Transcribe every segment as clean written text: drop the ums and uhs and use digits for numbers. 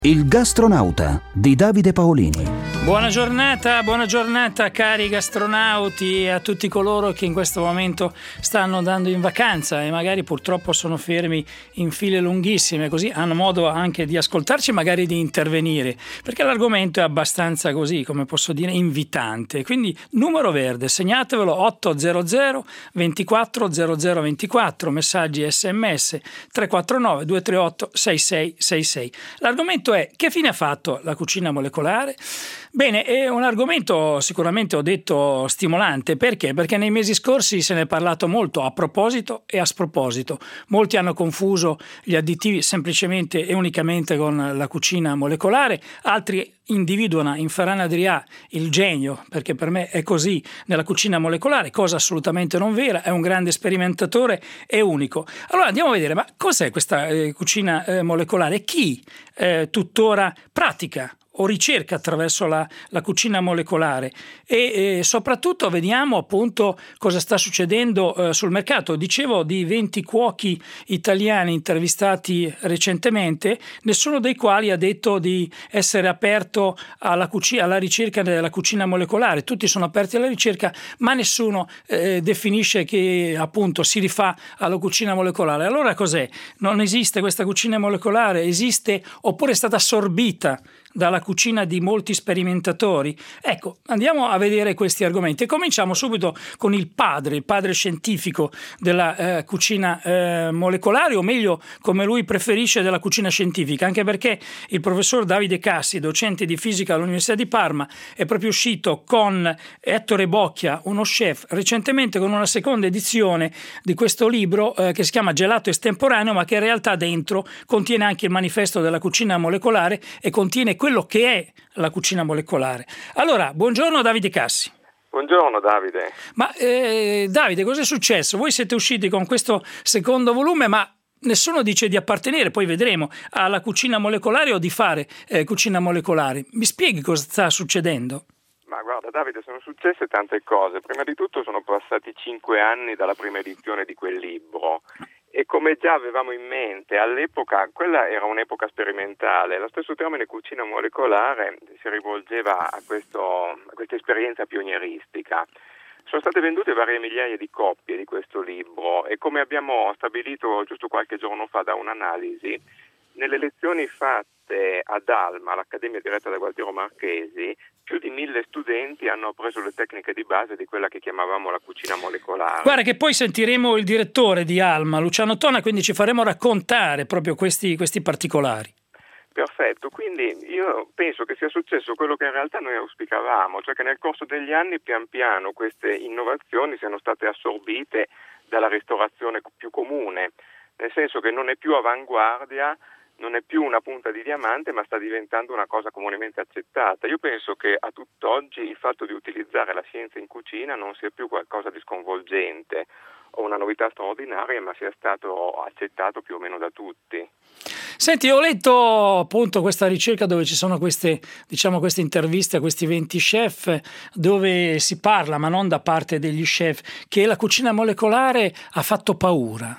Il gastronauta di Davide Paolini. Buona giornata cari gastronauti e a tutti coloro che in questo momento stanno andando in vacanza e magari purtroppo sono fermi in file lunghissime, così hanno modo anche di ascoltarci e magari di intervenire, perché l'argomento è abbastanza così, come posso dire, invitante. Quindi numero verde, segnatevelo: 800 24 0024, messaggi SMS 349 238 6666. L'argomento è: che fine ha fatto la cucina molecolare? Bene, è un argomento sicuramente, ho detto, stimolante. Perché? Perché nei mesi scorsi se ne è parlato molto a proposito e a sproposito. Molti hanno confuso gli additivi semplicemente e unicamente con la cucina molecolare, altri individuano in Ferran Adrià il genio, perché per me è così, nella cucina molecolare, cosa assolutamente non vera, è un grande sperimentatore e unico. Allora andiamo a vedere, ma cos'è questa cucina molecolare? Chi tuttora pratica o ricerca attraverso la cucina molecolare e soprattutto vediamo appunto cosa sta succedendo sul mercato. Dicevo di 20 cuochi italiani intervistati recentemente, nessuno dei quali ha detto di essere aperto alla ricerca della cucina molecolare. Tutti sono aperti alla ricerca, ma nessuno definisce che appunto si rifà alla cucina molecolare. Allora cos'è? Non esiste questa cucina molecolare? Esiste oppure è stata assorbita dalla cucina di molti sperimentatori? Ecco, andiamo a vedere questi argomenti e cominciamo subito con il padre scientifico della cucina molecolare, o meglio, come lui preferisce, della cucina scientifica, anche perché il professor Davide Cassi, docente di fisica all'Università di Parma, è proprio uscito con Ettore Bocchia, uno chef, recentemente con una seconda edizione di questo libro che si chiama Gelato Estemporaneo, ma che in realtà dentro contiene anche il manifesto della cucina molecolare e contiene quello che è la cucina molecolare. Allora, buongiorno Davide Cassi. Buongiorno Davide. Ma Davide, cosa è successo? Voi siete usciti con questo secondo volume, ma nessuno dice di appartenere, poi vedremo, alla cucina molecolare o di fare cucina molecolare. Mi spieghi cosa sta succedendo? Ma guarda Davide, sono successe tante cose. Prima di tutto sono passati 5 anni dalla prima edizione di quel libro. E come già avevamo in mente all'epoca, quella era un'epoca sperimentale. Lo stesso termine cucina molecolare si rivolgeva a questa esperienza pionieristica. Sono state vendute varie migliaia di copie di questo libro e, come abbiamo stabilito giusto qualche giorno fa da un'analisi, nelle lezioni fatte ad Alma, all'Accademia diretta da Gualtiero Marchesi, più di 1000 studenti hanno appreso le tecniche di base di quella che chiamavamo la cucina molecolare. Guarda che poi sentiremo il direttore di Alma, Luciano Tona, quindi ci faremo raccontare proprio questi particolari. Perfetto, quindi io penso che sia successo quello che in realtà noi auspicavamo, cioè che nel corso degli anni pian piano queste innovazioni siano state assorbite dalla ristorazione più comune, nel senso che non è più avanguardia, non è più una punta di diamante, ma sta diventando una cosa comunemente accettata. Io penso che a tutt'oggi il fatto di utilizzare la scienza in cucina non sia più qualcosa di sconvolgente o una novità straordinaria, ma sia stato accettato più o meno da tutti. Senti, ho letto appunto questa ricerca dove ci sono queste interviste a questi 20 chef, dove si parla, ma non da parte degli chef, che la cucina molecolare ha fatto paura.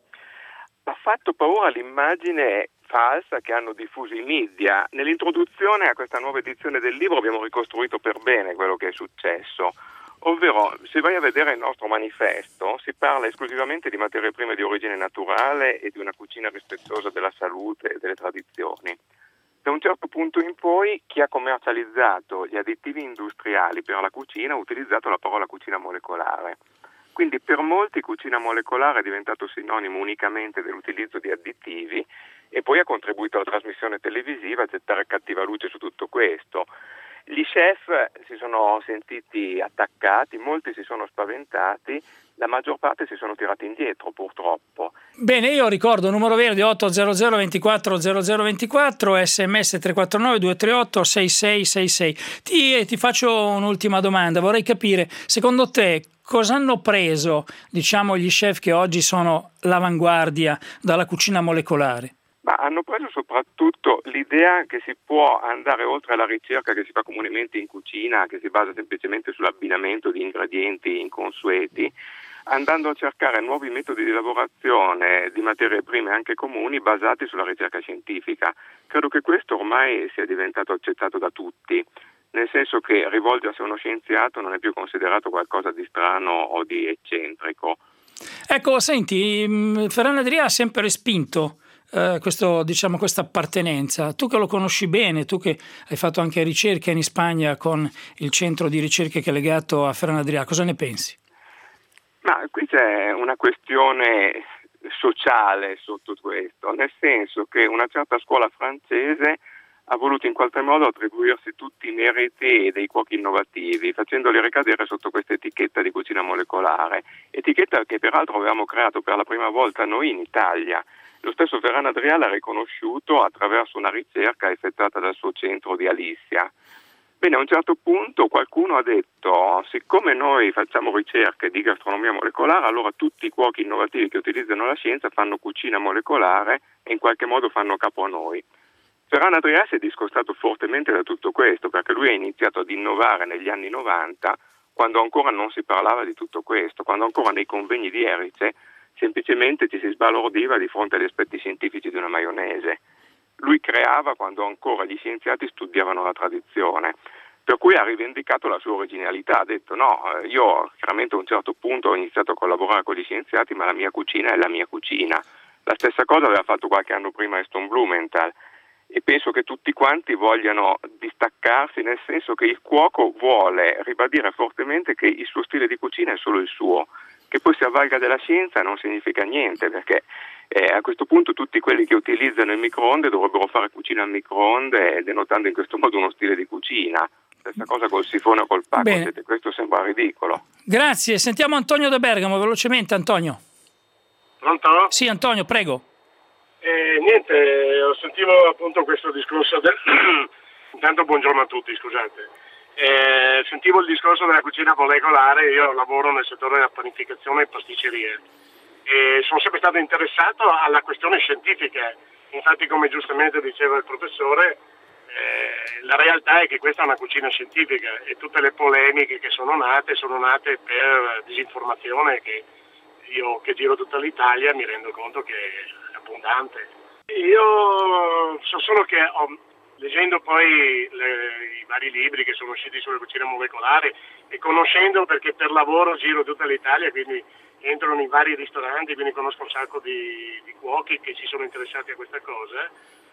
Ha fatto paura l'immagine falsa che hanno diffuso i media. Nell'introduzione a questa nuova edizione del libro abbiamo ricostruito per bene quello che è successo, ovvero, se vai a vedere il nostro manifesto, si parla esclusivamente di materie prime di origine naturale e di una cucina rispettosa della salute e delle tradizioni. Da un certo punto in poi chi ha commercializzato gli additivi industriali per la cucina ha utilizzato la parola cucina molecolare. Quindi per molti cucina molecolare è diventato sinonimo unicamente dell'utilizzo di additivi e poi ha contribuito alla trasmissione televisiva a gettare cattiva luce su tutto questo. Gli chef si sono sentiti attaccati, molti si sono spaventati, la maggior parte si sono tirati indietro purtroppo. Bene, io ricordo numero verde 800 24 0024, SMS 349 238 6666. Ti faccio un'ultima domanda, vorrei capire, secondo te cosa hanno preso, gli chef che oggi sono l'avanguardia dalla cucina molecolare? Ma hanno preso soprattutto l'idea che si può andare oltre alla ricerca che si fa comunemente in cucina, che si basa semplicemente sull'abbinamento di ingredienti inconsueti, andando a cercare nuovi metodi di lavorazione di materie prime anche comuni basati sulla ricerca scientifica. Credo che questo ormai sia diventato accettato da tutti, nel senso che rivolgersi a uno scienziato non è più considerato qualcosa di strano o di eccentrico. Ecco, senti, Ferran Adrià ha sempre respinto questa appartenenza. Tu che lo conosci bene, tu che hai fatto anche ricerca in Spagna con il centro di ricerche che è legato a Ferran Adrià, cosa ne pensi? Ma qui c'è una questione sociale sotto questo, nel senso che una certa scuola francese ha voluto in qualche modo attribuirsi tutti i meriti dei cuochi innovativi, facendoli ricadere sotto questa etichetta di cucina molecolare, etichetta che peraltro avevamo creato per la prima volta noi in Italia. Lo stesso Ferran Adrià l'ha riconosciuto attraverso una ricerca effettuata dal suo centro di Alicia. Bene, a un certo punto qualcuno ha detto: siccome noi facciamo ricerche di gastronomia molecolare, allora tutti i cuochi innovativi che utilizzano la scienza fanno cucina molecolare e in qualche modo fanno capo a noi. Ferran Adrià si è discostato fortemente da tutto questo, perché lui ha iniziato ad innovare negli anni 90, quando ancora non si parlava di tutto questo, quando ancora nei convegni di Erice semplicemente ci si sbalordiva di fronte agli aspetti scientifici di una maionese. Lui creava quando ancora gli scienziati studiavano la tradizione, per cui ha rivendicato la sua originalità, ha detto no, io chiaramente a un certo punto ho iniziato a collaborare con gli scienziati, ma la mia cucina è la mia cucina. La stessa cosa aveva fatto qualche anno prima Aston Blumenthal, e penso che tutti quanti vogliano distaccarsi, nel senso che il cuoco vuole ribadire fortemente che il suo stile di cucina è solo il suo, che poi si avvalga della scienza non significa niente, perché a questo punto tutti quelli che utilizzano il microonde dovrebbero fare cucina al microonde, denotando in questo modo uno stile di cucina. Stessa cosa col sifone o col pacco, questo sembra ridicolo. Grazie, sentiamo Antonio da Bergamo, velocemente Antonio. Pronto? Sì, Antonio, prego. Niente, sentivo appunto questo discorso intanto buongiorno a tutti, scusate. Sentivo il discorso della cucina molecolare. Io lavoro nel settore della panificazione e pasticcerie e sono sempre stato interessato alla questione scientifica. Infatti, come giustamente diceva il professore, la realtà è che questa è una cucina scientifica e tutte le polemiche che sono nate per disinformazione che io che giro tutta l'Italia mi rendo conto che è abbondante. Io so solo che leggendo poi i vari libri che sono usciti sulla cucina molecolare e conoscendo, perché per lavoro giro tutta l'Italia, quindi entro in vari ristoranti, quindi conosco un sacco di cuochi che si sono interessati a questa cosa,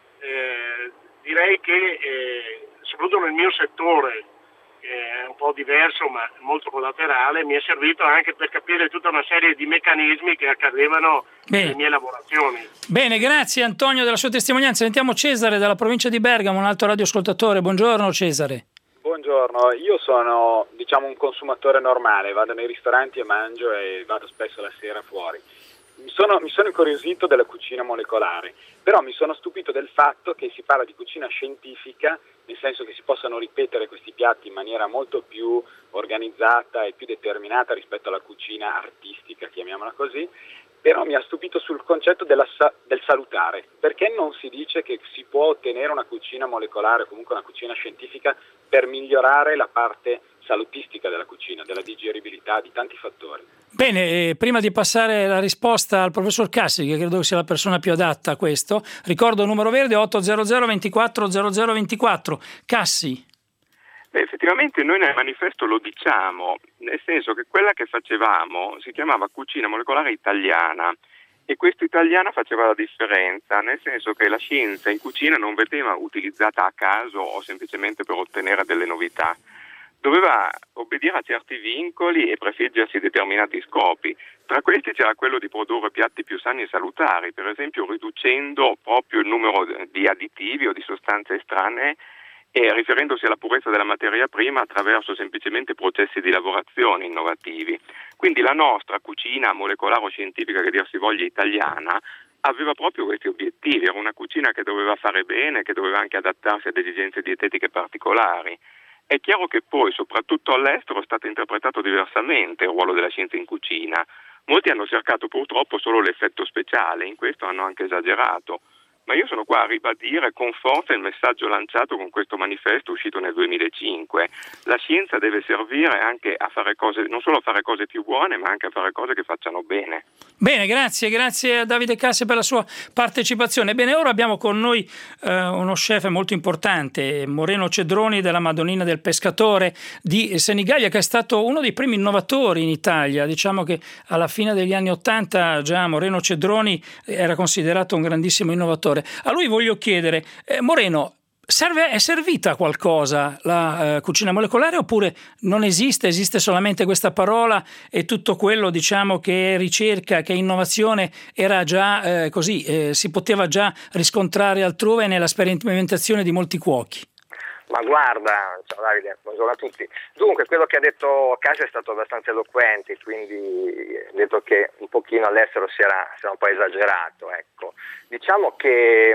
direi che soprattutto nel mio settore, che è un po' diverso ma molto collaterale, mi è servito anche per capire tutta una serie di meccanismi che accadevano nelle mie lavorazioni. Bene, grazie Antonio della sua testimonianza. Sentiamo Cesare dalla provincia di Bergamo, un altro radioascoltatore. Buongiorno Cesare. Buongiorno, io sono un consumatore normale, vado nei ristoranti e mangio e vado spesso la sera fuori. Mi sono incuriosito della cucina molecolare, però mi sono stupito del fatto che si parla di cucina scientifica, nel senso che si possano ripetere questi piatti in maniera molto più organizzata e più determinata rispetto alla cucina artistica, chiamiamola così, però mi ha stupito sul concetto del salutare. Perché non si dice che si può ottenere una cucina molecolare o comunque una cucina scientifica per migliorare la parte salutistica della cucina, della digeribilità, di tanti fattori? Bene, prima di passare la risposta al professor Cassi, che credo sia la persona più adatta a questo, ricordo il numero verde 800 24 0024. Cassi. Effettivamente noi nel manifesto lo diciamo, nel senso che quella che facevamo si chiamava cucina molecolare italiana e questa italiana faceva la differenza, nel senso che la scienza in cucina non veniva utilizzata a caso o semplicemente per ottenere delle novità. Doveva obbedire a certi vincoli e prefiggersi determinati scopi. Tra questi c'era quello di produrre piatti più sani e salutari, per esempio riducendo proprio il numero di additivi o di sostanze estranee e riferendosi alla purezza della materia prima attraverso semplicemente processi di lavorazione innovativi. Quindi la nostra cucina molecolare o scientifica, che dir si voglia italiana, aveva proprio questi obiettivi. Era una cucina che doveva fare bene, che doveva anche adattarsi ad esigenze dietetiche particolari. È chiaro che poi, soprattutto all'estero, è stato interpretato diversamente il ruolo della scienza in cucina. Molti hanno cercato purtroppo solo l'effetto speciale, in questo hanno anche esagerato. ma io sono qua a ribadire con forza il messaggio lanciato con questo manifesto uscito nel 2005. La scienza deve servire anche a fare cose, non solo a fare cose più buone, ma anche a fare cose che facciano bene. Bene, grazie a Davide Cassi per la sua partecipazione. Bene, ora abbiamo con noi uno chef molto importante, Moreno Cedroni della Madonnina del Pescatore di Senigallia, che è stato uno dei primi innovatori in Italia. Diciamo che alla fine degli anni '80 già Moreno Cedroni era considerato un grandissimo innovatore. A lui voglio chiedere, Moreno, è servita a qualcosa la cucina molecolare oppure non esiste solamente questa parola e tutto quello, diciamo, che è ricerca, che è innovazione era già si poteva già riscontrare altrove nella sperimentazione di molti cuochi? Ma guarda, ciao Davide, buongiorno a tutti. Dunque, quello che ha detto Cassi è stato abbastanza eloquente, quindi ha detto che un pochino all'estero si era un po' esagerato, ecco. Diciamo che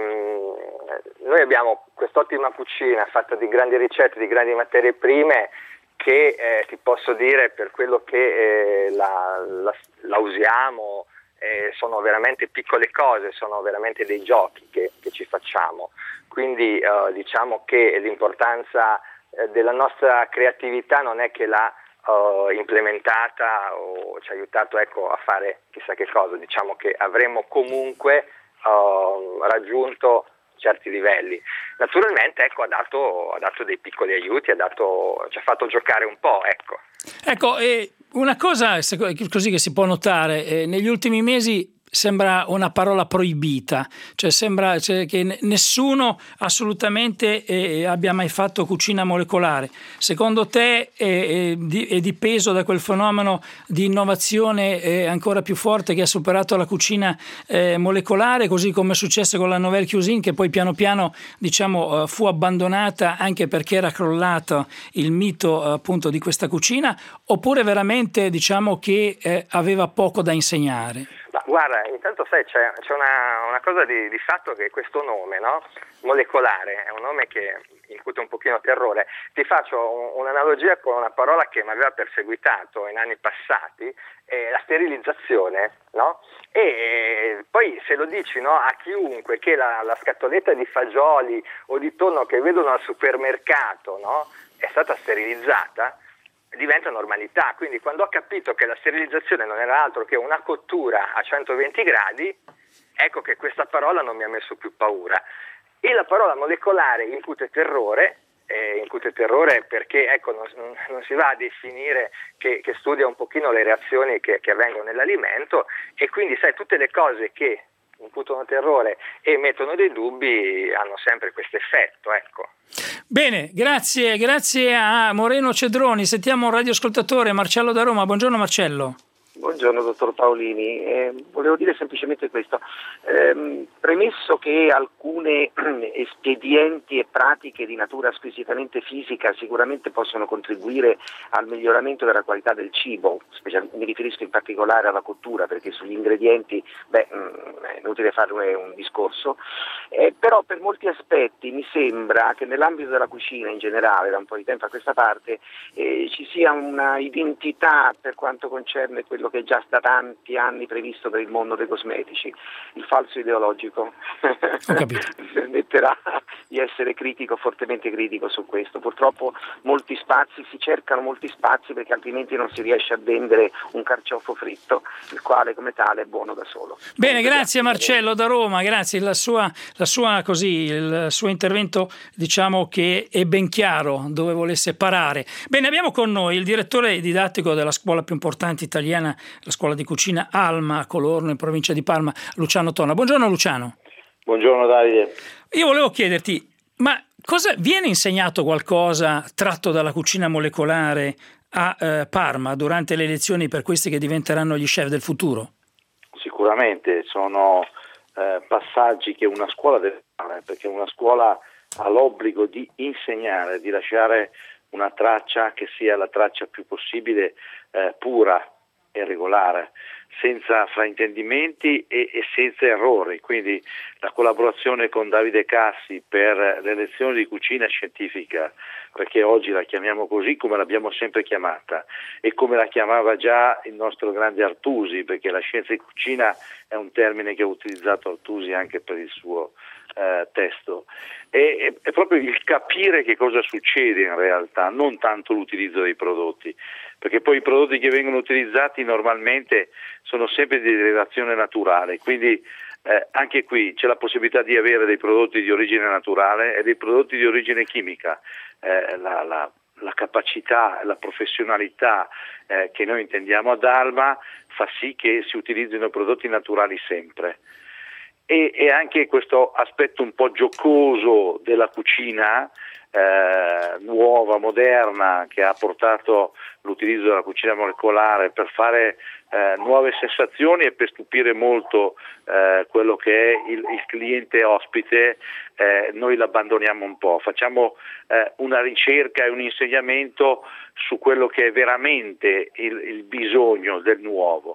noi abbiamo quest'ottima cucina fatta di grandi ricette, di grandi materie prime che ti posso dire, per quello che la usiamo, sono veramente piccole cose, sono veramente dei giochi che ci facciamo. Quindi diciamo che l'importanza della nostra creatività non è che l'ha implementata o ci ha aiutato, ecco, a fare chissà che cosa. Diciamo che avremmo comunque raggiunto certi livelli. Naturalmente, ecco, ha dato dei piccoli aiuti, ci ha fatto giocare un po', ecco. Ecco, una cosa così che si può notare, negli ultimi mesi sembra una parola proibita, sembra che nessuno assolutamente abbia mai fatto cucina molecolare. Secondo te è dipeso da quel fenomeno di innovazione ancora più forte che ha superato la cucina molecolare, così come è successo con la Nouvelle Cuisine, che poi piano piano, diciamo, fu abbandonata anche perché era crollato il mito appunto di questa cucina, oppure veramente, diciamo, che aveva poco da insegnare? Ma guarda, intanto sai, c'è una cosa di fatto, che questo nome, no? Molecolare, è un nome che incute un pochino terrore. Ti faccio un'analogia con una parola che mi aveva perseguitato in anni passati, la sterilizzazione, no? E poi se lo dici, no, a chiunque che la scatoletta di fagioli o di tonno che vedono al supermercato, no, è stata sterilizzata, diventa normalità. Quindi quando ho capito che la sterilizzazione non era altro che una cottura a 120 gradi, ecco che questa parola non mi ha messo più paura. E la parola molecolare incute terrore perché, ecco, non si va a definire che studia un pochino le reazioni che avvengono nell'alimento, e quindi sai, tutte le cose che incutano terrore e mettono dei dubbi hanno sempre questo effetto, ecco. Bene, grazie a Moreno Cedroni. Sentiamo un radioascoltatore, Marcello da Roma. Buongiorno Marcello. Buongiorno dottor Paolini, volevo dire semplicemente questo, premesso che alcune espedienti e pratiche di natura squisitamente fisica sicuramente possono contribuire al miglioramento della qualità del cibo, mi riferisco in particolare alla cottura, perché sugli ingredienti è inutile fare un discorso, però per molti aspetti mi sembra che nell'ambito della cucina in generale, da un po' di tempo a questa parte, ci sia una identità per quanto concerne quello che è già da tanti anni previsto per il mondo dei cosmetici, il falso ideologico. Ho capito. Mi permetterà di essere fortemente critico su questo. Purtroppo si cercano molti spazi perché altrimenti non si riesce a vendere un carciofo fritto, il quale come tale è buono da solo. Bene, grazie Marcello da Roma, grazie. Il suo intervento, diciamo che è ben chiaro dove volesse parare. Bene, abbiamo con noi il direttore didattico della scuola più importante italiana, la scuola di cucina Alma a Colorno, in provincia di Parma, Luciano Tonna. Buongiorno Luciano. Buongiorno Davide. Io volevo chiederti, ma cosa viene insegnato qualcosa tratto dalla cucina molecolare a Parma durante le lezioni per questi che diventeranno gli chef del futuro? Sicuramente sono passaggi che una scuola deve fare, perché una scuola ha l'obbligo di insegnare, di lasciare una traccia che sia la traccia più possibile pura e regolare, senza fraintendimenti e senza errori. Quindi la collaborazione con Davide Cassi per le lezioni di cucina scientifica, perché oggi la chiamiamo così come l'abbiamo sempre chiamata e come la chiamava già il nostro grande Artusi, perché la scienza di cucina è un termine che ha utilizzato Artusi anche per il suo testo, è proprio il capire che cosa succede in realtà, non tanto l'utilizzo dei prodotti, perché poi i prodotti che vengono utilizzati normalmente sono sempre di derivazione naturale, quindi anche qui c'è la possibilità di avere dei prodotti di origine naturale e dei prodotti di origine chimica. La capacità, la professionalità che noi intendiamo ad Alma fa sì che si utilizzino prodotti naturali sempre. E anche questo aspetto un po' giocoso della cucina nuova, moderna, che ha portato l'utilizzo della cucina molecolare per fare nuove sensazioni e per stupire molto quello che è il cliente ospite, noi l'abbandoniamo un po', facciamo una ricerca e un insegnamento su quello che è veramente il bisogno del nuovo.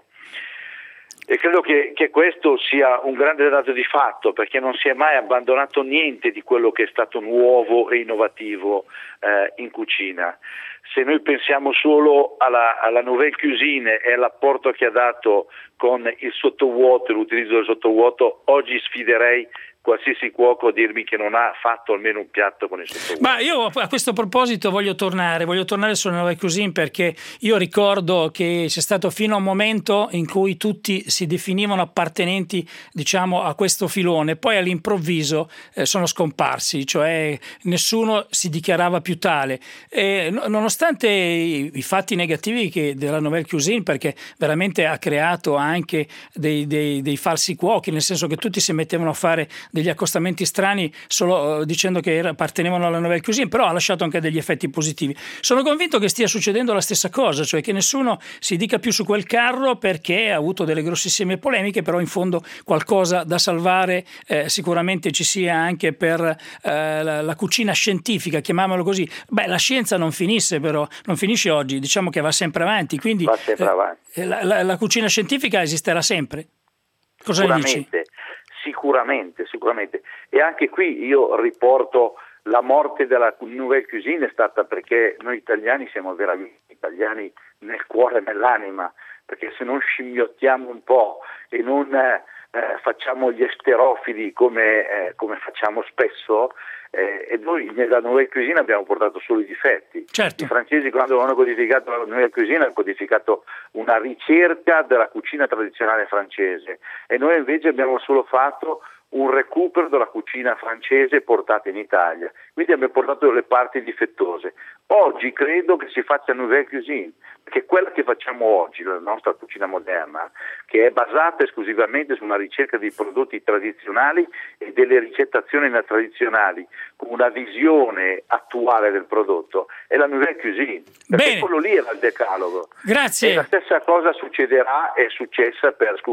E credo che questo sia un grande dato di fatto, perché non si è mai abbandonato niente di quello che è stato nuovo e innovativo in cucina. Se noi pensiamo solo alla nouvelle cuisine e all'apporto che ha dato con il sottovuoto e l'utilizzo del sottovuoto, oggi sfiderei qualsiasi cuoco a dirmi che non ha fatto almeno un piatto con il sottovuoto. Ma io a questo proposito voglio tornare sulla Nouvelle Cuisine, perché io ricordo che c'è stato fino a un momento in cui tutti si definivano appartenenti, diciamo, a questo filone, poi all'improvviso sono scomparsi, cioè nessuno si dichiarava più tale, nonostante i fatti negativi della Nouvelle Cuisine, perché veramente ha creato anche dei falsi cuochi, nel senso che tutti si mettevano a fare degli accostamenti strani solo dicendo che appartenevano alla Nouvelle Cuisine, però ha lasciato anche degli effetti positivi. Sono convinto che stia succedendo la stessa cosa, cioè che nessuno si dica più su quel carro, perché ha avuto delle grossissime polemiche, però in fondo qualcosa da salvare sicuramente ci sia anche per la cucina scientifica, chiamiamolo così. La scienza non finisce oggi, diciamo che va sempre avanti, quindi va sempre avanti. La cucina scientifica esisterà sempre. Cosa ne dici? Sicuramente. E anche qui io riporto la morte della Nouvelle Cuisine è stata perché noi italiani siamo veramente italiani nel cuore e nell'anima, perché se non scimmiottiamo un po' e non facciamo gli esterofili come facciamo spesso, e noi nella Nouvelle Cuisine abbiamo portato solo i difetti. Certo. I francesi, quando hanno codificato la Nouvelle Cuisine, hanno codificato una ricerca della cucina tradizionale francese, e noi invece abbiamo solo fatto un recupero della cucina francese portata in Italia, quindi abbiamo portato le parti difettose. Oggi credo che si faccia Nouvelle Cuisine, perché quella che facciamo oggi, la nostra cucina moderna, che è basata esclusivamente su una ricerca di prodotti tradizionali e delle ricettazioni tradizionali, con una visione attuale del prodotto, è la Nouvelle Cuisine, perché Bene. quello lì era il decalogo. Grazie. E la stessa cosa succederà, è successa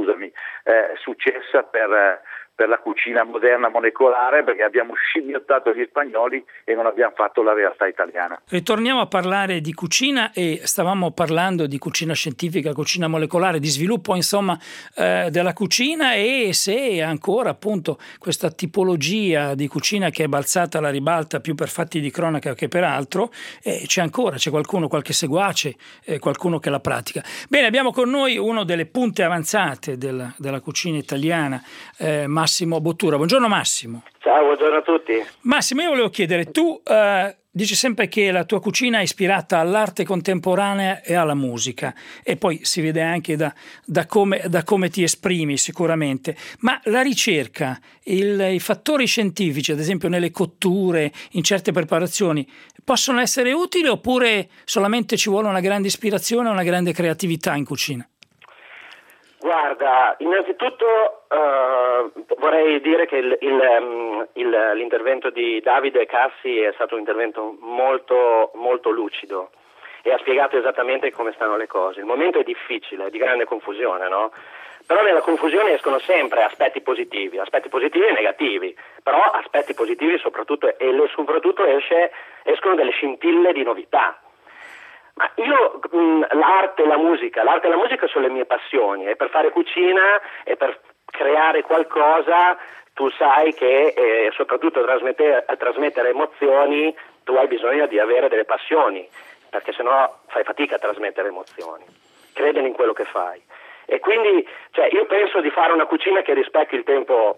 per la cucina moderna molecolare, perché abbiamo scimmiottato gli spagnoli e non abbiamo fatto la realtà italiana. Ritorniamo a parlare di cucina, e stavamo parlando di cucina scientifica, cucina molecolare, di sviluppo insomma della cucina, e se ancora appunto questa tipologia di cucina che è balzata alla ribalta più per fatti di cronaca che per altro, c'è qualcuno, qualche seguace, qualcuno che la pratica. Bene, abbiamo con noi uno delle punte avanzate della cucina italiana, Massimo Bottura. Buongiorno Massimo. Ciao, buongiorno a tutti. Massimo, io volevo chiedere, tu dici sempre che la tua cucina è ispirata all'arte contemporanea e alla musica, e poi si vede anche da come ti esprimi sicuramente, ma la ricerca, i fattori scientifici, ad esempio nelle cotture, in certe preparazioni, possono essere utili, oppure solamente ci vuole una grande ispirazione e una grande creatività in cucina? Guarda, innanzitutto vorrei dire che l'intervento di Davide Cassi è stato un intervento molto, molto lucido e ha spiegato esattamente come stanno le cose. Il momento è difficile, di grande confusione, no? Però nella confusione escono sempre aspetti positivi e negativi, però aspetti positivi soprattutto, e soprattutto escono delle scintille di novità. Ma io l'arte e la musica sono le mie passioni, e per fare cucina e per creare qualcosa tu sai che soprattutto a trasmettere emozioni tu hai bisogno di avere delle passioni, perché sennò fai fatica a trasmettere emozioni, credere in quello che fai. E quindi io penso di fare una cucina che rispecchi il tempo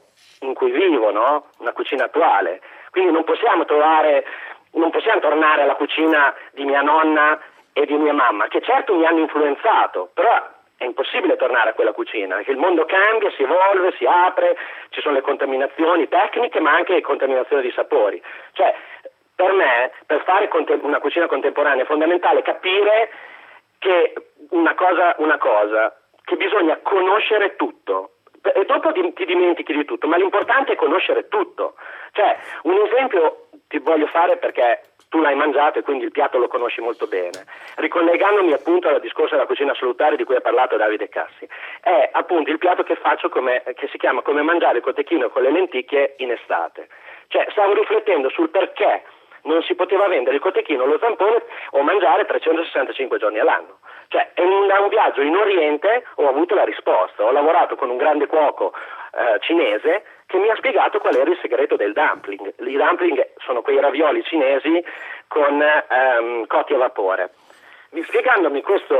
in cui vivo, no? Una cucina attuale. Quindi non possiamo tornare alla cucina di mia nonna e di mia mamma, che certo mi hanno influenzato, però è impossibile tornare a quella cucina, perché il mondo cambia, si evolve, si apre, ci sono le contaminazioni tecniche, ma anche le contaminazioni di sapori. Cioè, per me, per fare una cucina contemporanea è fondamentale capire che una cosa, che bisogna conoscere tutto. E dopo ti dimentichi di tutto, ma l'importante è conoscere tutto. Cioè, un esempio ti voglio fare perché tu l'hai mangiato e quindi il piatto lo conosci molto bene. Ricollegandomi appunto al discorso della cucina salutare di cui ha parlato Davide Cassi, è appunto il piatto che faccio che si chiama come mangiare il cotechino con le lenticchie in estate. Cioè, stavo riflettendo sul perché non si poteva vendere il cotechino, lo zampone o mangiare 365 giorni all'anno. Cioè, da un viaggio in Oriente ho avuto la risposta. Ho lavorato con un grande cuoco cinese che mi ha spiegato qual era il segreto del dumpling. I dumpling sono quei ravioli cinesi con cotti a vapore. Spiegandomi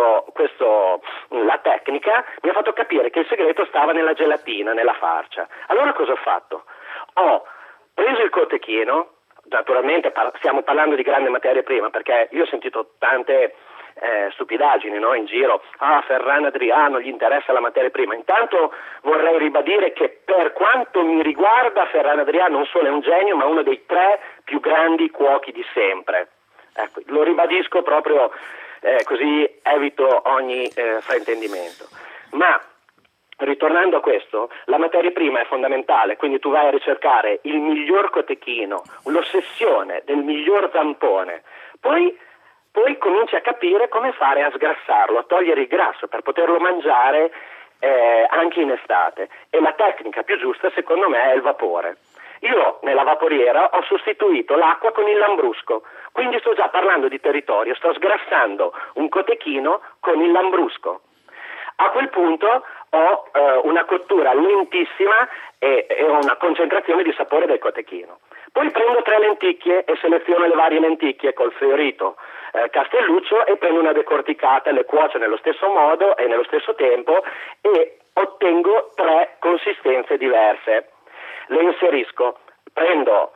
la tecnica, mi ha fatto capire che il segreto stava nella gelatina, nella farcia. Allora cosa ho fatto? Ho preso il cotechino, naturalmente stiamo parlando di grande materia prima, perché io ho sentito tante stupidaggini, no? In giro, Ferran Adrià gli interessa la materia prima. Intanto vorrei ribadire che per quanto mi riguarda Ferran Adrià non solo è un genio, ma uno dei 3 più grandi cuochi di sempre. Ecco, lo ribadisco proprio così evito ogni fraintendimento. Ma ritornando a questo, la materia prima è fondamentale, quindi tu vai a ricercare il miglior cotechino, l'ossessione del miglior zampone, poi cominci a capire come fare a sgrassarlo, a togliere il grasso per poterlo mangiare anche in estate. E la tecnica più giusta secondo me è il vapore. Io nella vaporiera ho sostituito l'acqua con il lambrusco, quindi sto già parlando di territorio, sto sgrassando un cotechino con il lambrusco. A quel punto ho una cottura lentissima e una concentrazione di sapore del cotechino. Poi prendo 3 lenticchie e seleziono le varie lenticchie col fiorito Castelluccio e prendo una decorticata, le cuocio nello stesso modo e nello stesso tempo e ottengo 3 consistenze diverse. Le inserisco, prendo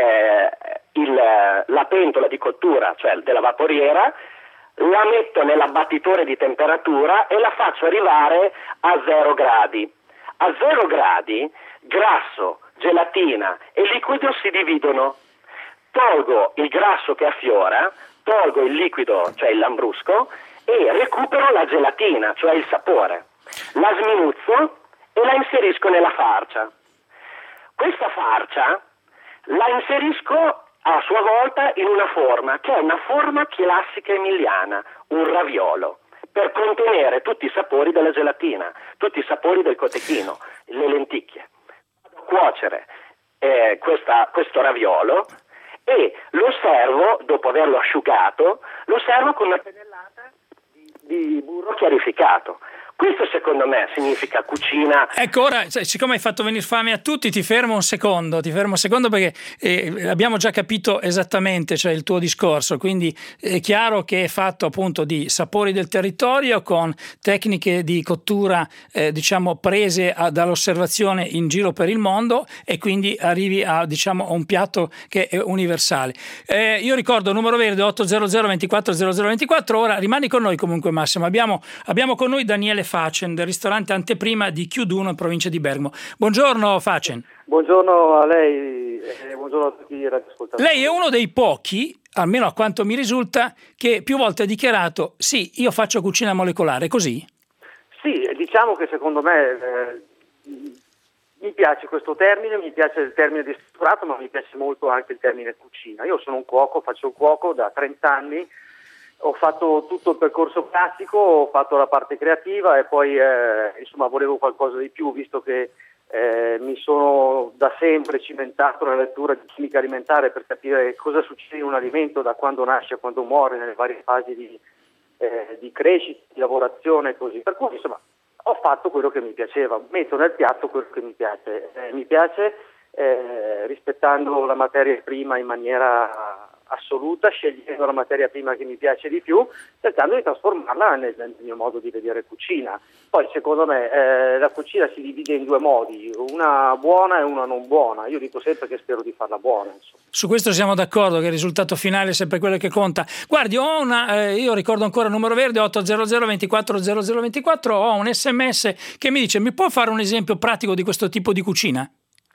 la pentola di cottura, cioè della vaporiera, la metto nell'abbattitore di temperatura e la faccio arrivare a 0 gradi. A 0 gradi grasso, gelatina e liquido si dividono. Tolgo il grasso che affiora, tolgo il liquido, cioè il lambrusco, e recupero la gelatina, cioè il sapore. La sminuzzo e la inserisco nella farcia. Questa farcia la inserisco a sua volta in una forma che è una forma classica emiliana, un raviolo, per contenere tutti i sapori della gelatina, tutti i sapori del cotechino, le lenticchie. Vado a cuocere questo raviolo e lo servo, dopo averlo asciugato, lo servo con una pennellata di burro chiarificato. Questo secondo me significa cucina. Ecco, ora, siccome hai fatto venire fame a tutti, ti fermo un secondo perché abbiamo già capito esattamente, cioè, il tuo discorso, quindi è chiaro che è fatto appunto di sapori del territorio con tecniche di cottura prese dall'osservazione in giro per il mondo e quindi arrivi a un piatto che è universale. Io ricordo numero verde 800 24 0024. Ora rimani con noi comunque, Massimo, abbiamo con noi Daniele Facen del ristorante Anteprima di Chiuduno in provincia di Bergamo. Buongiorno Facen. Buongiorno a lei e buongiorno a tutti i radioascoltatori. Lei è uno dei pochi, almeno a quanto mi risulta, che più volte ha dichiarato sì, io faccio cucina molecolare, così? Sì, diciamo che secondo me mi piace questo termine, mi piace il termine destrutturato, ma mi piace molto anche il termine cucina. Io sono un cuoco, faccio il cuoco da 30 anni. Ho fatto tutto il percorso classico, ho fatto la parte creativa e poi volevo qualcosa di più, visto che mi sono da sempre cimentato nella lettura di chimica alimentare per capire cosa succede in un alimento da quando nasce a quando muore, nelle varie fasi di crescita, di lavorazione e così. Per cui ho fatto quello che mi piaceva, metto nel piatto quello che mi piace. Mi piace rispettando la materia prima in maniera assoluta, scegliendo la materia prima che mi piace di più, cercando di trasformarla nel mio modo di vedere cucina. Poi secondo me la cucina si divide in due modi, una buona e una non buona. Io dico sempre che spero di farla buona, insomma. Su questo siamo d'accordo, che il risultato finale è sempre quello che conta. Guardi, io ricordo ancora il numero verde 800 24 0024, ho un SMS che mi dice: mi può fare un esempio pratico di questo tipo di cucina?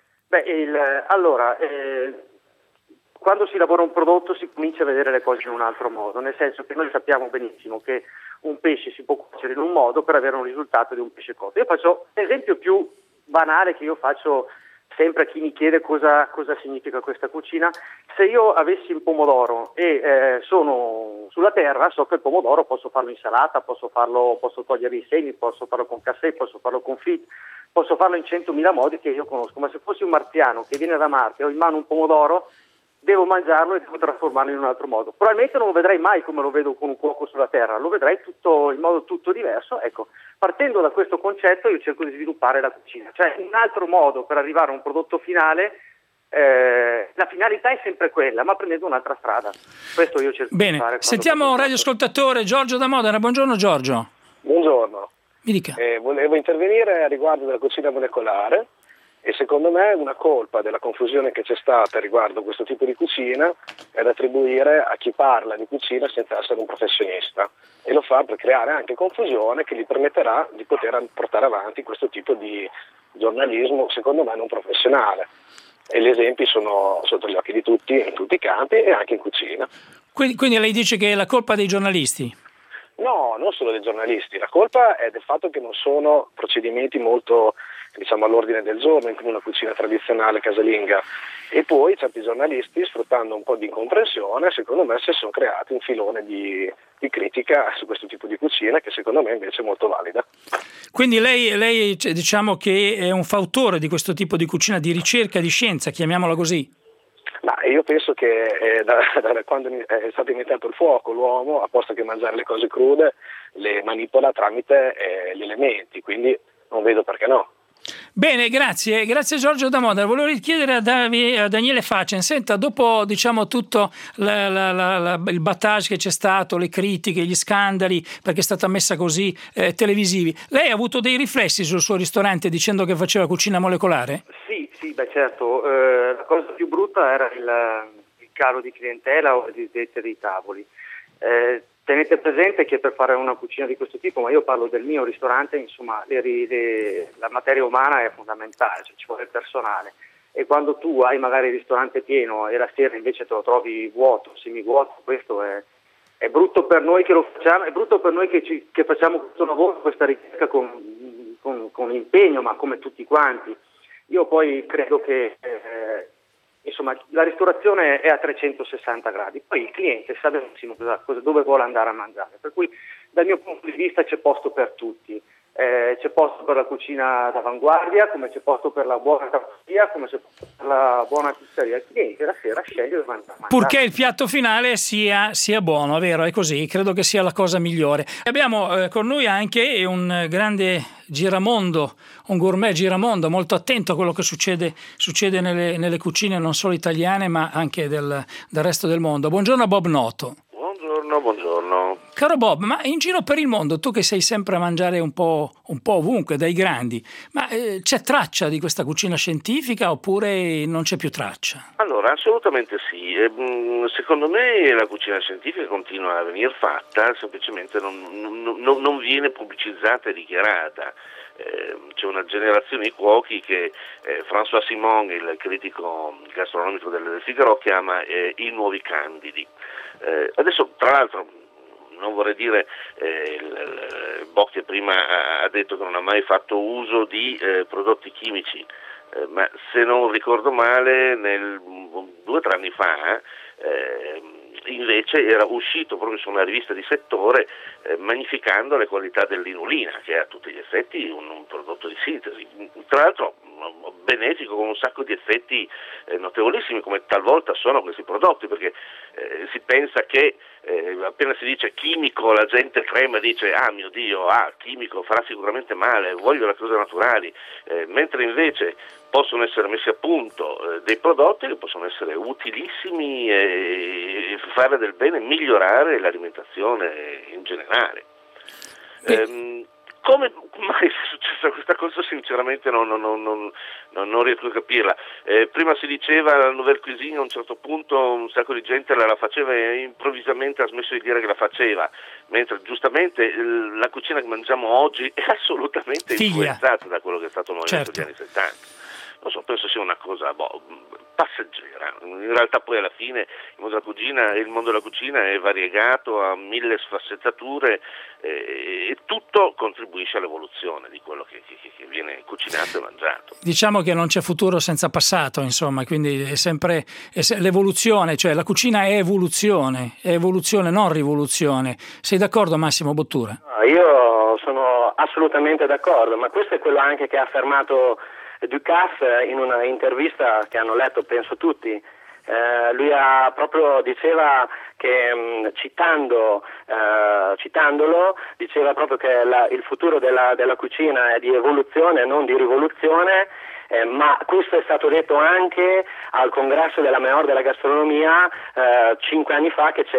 Quando si lavora un prodotto si comincia a vedere le cose in un altro modo, nel senso che noi sappiamo benissimo che un pesce si può cuocere in un modo per avere un risultato di un pesce cotto. Io faccio l'esempio più banale che io faccio sempre a chi mi chiede cosa significa questa cucina. Se io avessi un pomodoro e sono sulla terra, so che il pomodoro posso farlo in salata, posso togliere i semi, posso farlo con cassè, posso farlo con fit, posso farlo in 100.000 modi che io conosco, ma se fossi un marziano che viene da Marte e ho in mano un pomodoro, devo mangiarlo e devo trasformarlo in un altro modo. Probabilmente non lo vedrei mai come lo vedo con un cuoco sulla terra, lo vedrei in modo tutto diverso. Ecco, partendo da questo concetto io cerco di sviluppare la cucina, cioè un altro modo per arrivare a un prodotto finale. La finalità è sempre quella, ma prendendo un'altra strada. Questo io cerco di fare. Sentiamo un radioascoltatore, Giorgio da Modena. Buongiorno Giorgio. Buongiorno. Mi dica. Volevo intervenire a riguardo della cucina molecolare. E secondo me una colpa della confusione che c'è stata riguardo questo tipo di cucina è da attribuire a chi parla di cucina senza essere un professionista, e lo fa per creare anche confusione che gli permetterà di poter portare avanti questo tipo di giornalismo secondo me non professionale, e gli esempi sono sotto gli occhi di tutti in tutti i campi e anche in cucina. Quindi lei dice che è la colpa dei giornalisti? No, non solo dei giornalisti, la colpa è del fatto che non sono procedimenti molto all'ordine del giorno in una cucina tradizionale casalinga, e poi certi giornalisti, sfruttando un po' di incomprensione, secondo me si sono creati un filone di critica su questo tipo di cucina che secondo me invece è molto valida. Quindi lei diciamo che è un fautore di questo tipo di cucina di ricerca, di scienza, chiamiamola così? Ma io penso che da quando è stato inventato il fuoco, l'uomo, a posto che mangiare le cose crude, le manipola tramite gli elementi, quindi non vedo perché no. Bene, grazie Giorgio da Modena. Volevo richiedere a Daniele Facen, senta, dopo tutto il battage che c'è stato, le critiche, gli scandali, perché è stata messa così, televisivi, lei ha avuto dei riflessi sul suo ristorante dicendo che faceva cucina molecolare? Sì, certo, la cosa più brutta era il calo di clientela o le disdette dei tavoli. Tenete presente che per fare una cucina di questo tipo, ma io parlo del mio ristorante, insomma, la materia umana è fondamentale, cioè ci vuole il personale, e quando tu hai magari il ristorante pieno e la sera invece te lo trovi vuoto, semivuoto, questo è brutto per noi che lo facciamo, è brutto per noi che facciamo questo lavoro, questa ricerca con impegno, ma come tutti quanti. Io poi credo che la ristorazione è a 360 gradi, poi il cliente sa benissimo dove vuole andare a mangiare, per cui dal mio punto di vista c'è posto per tutti, c'è posto per la cucina d'avanguardia, come c'è posto per la buona trattoria, come c'è posto per la buona pizzeria. Il cliente la sera sceglie dove andare a mangiare. Purché il piatto finale sia buono, vero? È così, credo che sia la cosa migliore. Abbiamo con noi anche un grande giramondo, un gourmet giramondo, molto attento a quello che succede nelle cucine non solo italiane ma anche del resto del mondo. Buongiorno a Bob Noto. Buongiorno. Caro Bob, ma in giro per il mondo, tu che sei sempre a mangiare un po' ovunque, dai grandi, ma c'è traccia di questa cucina scientifica oppure non c'è più traccia? Allora, assolutamente sì. Secondo me la cucina scientifica continua a venire fatta, semplicemente non viene pubblicizzata e dichiarata. C'è una generazione di cuochi che François Simon, il critico gastronomico del Figaro, chiama i nuovi candidi. Adesso, tra l'altro, non vorrei dire, Bocchia prima ha detto che non ha mai fatto uso di prodotti chimici, ma se non ricordo male 2 o 3 anni fa invece era uscito proprio su una rivista di settore magnificando le qualità dell'inulina, che è a tutti gli effetti un prodotto di sintesi, tra l'altro benefico, con un sacco di effetti notevolissimi, come talvolta sono questi prodotti, perché si pensa che appena si dice chimico la gente trema e dice mio Dio, chimico farà sicuramente male, voglio le cose naturali, mentre invece possono essere messi a punto dei prodotti che possono essere utilissimi e fare del bene, migliorare l'alimentazione in generale. Come mai è successa questa cosa sinceramente non riesco a capirla. Prima si diceva la nouvelle cuisine, a un certo punto un sacco di gente la faceva e improvvisamente ha smesso di dire che la faceva, mentre giustamente la cucina che mangiamo oggi è assolutamente influenzata da quello che è stato il movimento degli anni 70. Non so, penso sia una cosa passeggera. In realtà poi alla fine il mondo della cucina è variegato, ha 1000 sfaccettature e tutto contribuisce all'evoluzione di quello che viene cucinato e mangiato. Diciamo che non c'è futuro senza passato, insomma, quindi è sempre l'evoluzione, cioè la cucina è evoluzione non rivoluzione. Sei d'accordo, Massimo Bottura? Io sono assolutamente d'accordo, ma questo è quello anche che ha affermato Ducasse in una intervista che hanno letto penso tutti. Lui diceva che citandolo diceva proprio che il futuro della cucina è di evoluzione non di rivoluzione, ma questo è stato detto anche al congresso della Meor della gastronomia 5 anni fa, che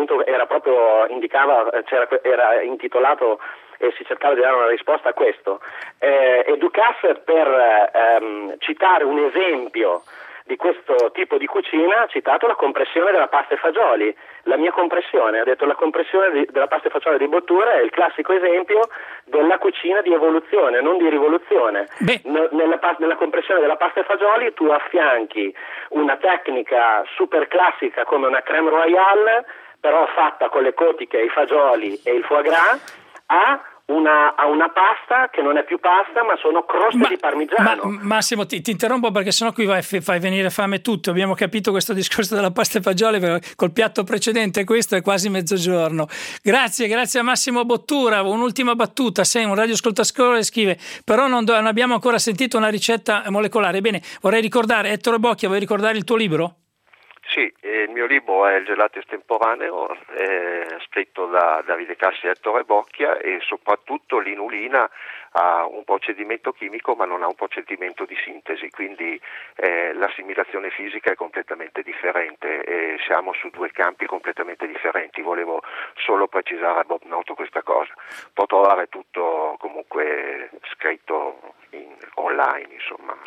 era intitolato e si cercava di dare una risposta a questo. E Ducasse, per citare un esempio di questo tipo di cucina, ha citato la compressione della pasta e fagioli. La mia compressione, ha detto, la compressione della pasta e fagioli di Bottura è il classico esempio della cucina di evoluzione, non di rivoluzione. Nella compressione della pasta e fagioli tu affianchi una tecnica super classica come una crème royale, però fatta con le cotiche, i fagioli e il foie gras, a una pasta che non è più pasta, ma sono croste di parmigiano. Massimo, ti interrompo perché sennò qui fai venire fame tutto. Abbiamo capito questo discorso della pasta e fagioli col piatto precedente, questo è quasi mezzogiorno. Grazie a Massimo Bottura. Un'ultima battuta, un radioascoltatore scrive: però non abbiamo ancora sentito una ricetta molecolare. Bene, vorrei ricordare, Ettore Bocchia, vuoi ricordare il tuo libro? Sì, il mio libro è Il gelato estemporaneo, scritto da Davide Cassi e Ettore Bocchia, e soprattutto l'inulina ha un procedimento chimico ma non ha un procedimento di sintesi, quindi l'assimilazione fisica è completamente differente e siamo su 2 campi completamente differenti. Volevo solo precisare a Bob Noto questa cosa. Può trovare tutto comunque scritto online, insomma.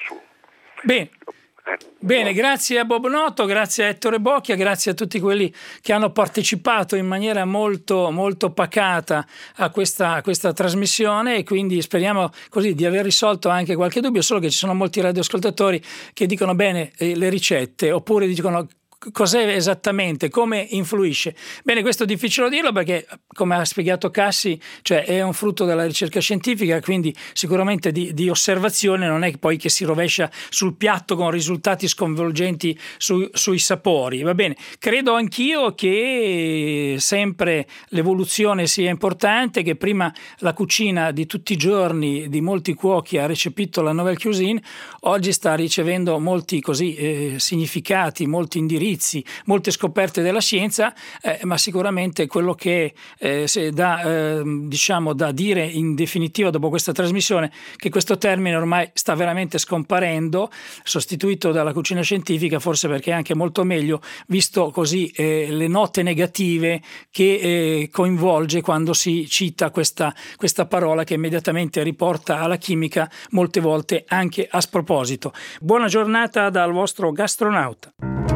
Bene, grazie a Bob Noto, grazie a Ettore Bocchia, grazie a tutti quelli che hanno partecipato in maniera molto, molto pacata a questa trasmissione, e quindi speriamo così di aver risolto anche qualche dubbio, solo che ci sono molti radioascoltatori che dicono bene le ricette, oppure dicono cos'è esattamente, come influisce. Bene, questo è difficile dirlo perché, come ha spiegato Cassi, cioè è un frutto della ricerca scientifica, quindi sicuramente di osservazione, non è poi che si rovescia sul piatto con risultati sconvolgenti sui sapori. Va bene, credo anch'io che sempre l'evoluzione sia importante, che prima la cucina di tutti i giorni di molti cuochi ha recepito la nouvelle cuisine, oggi sta ricevendo molti significati, molti indirizzi, molte scoperte della scienza, ma sicuramente quello che da dire in definitiva dopo questa trasmissione, che questo termine ormai sta veramente scomparendo, sostituito dalla cucina scientifica, forse perché è anche molto meglio, visto così le note negative che coinvolge quando si cita questa parola che immediatamente riporta alla chimica, molte volte anche a sproposito. Buona giornata dal vostro gastronauta.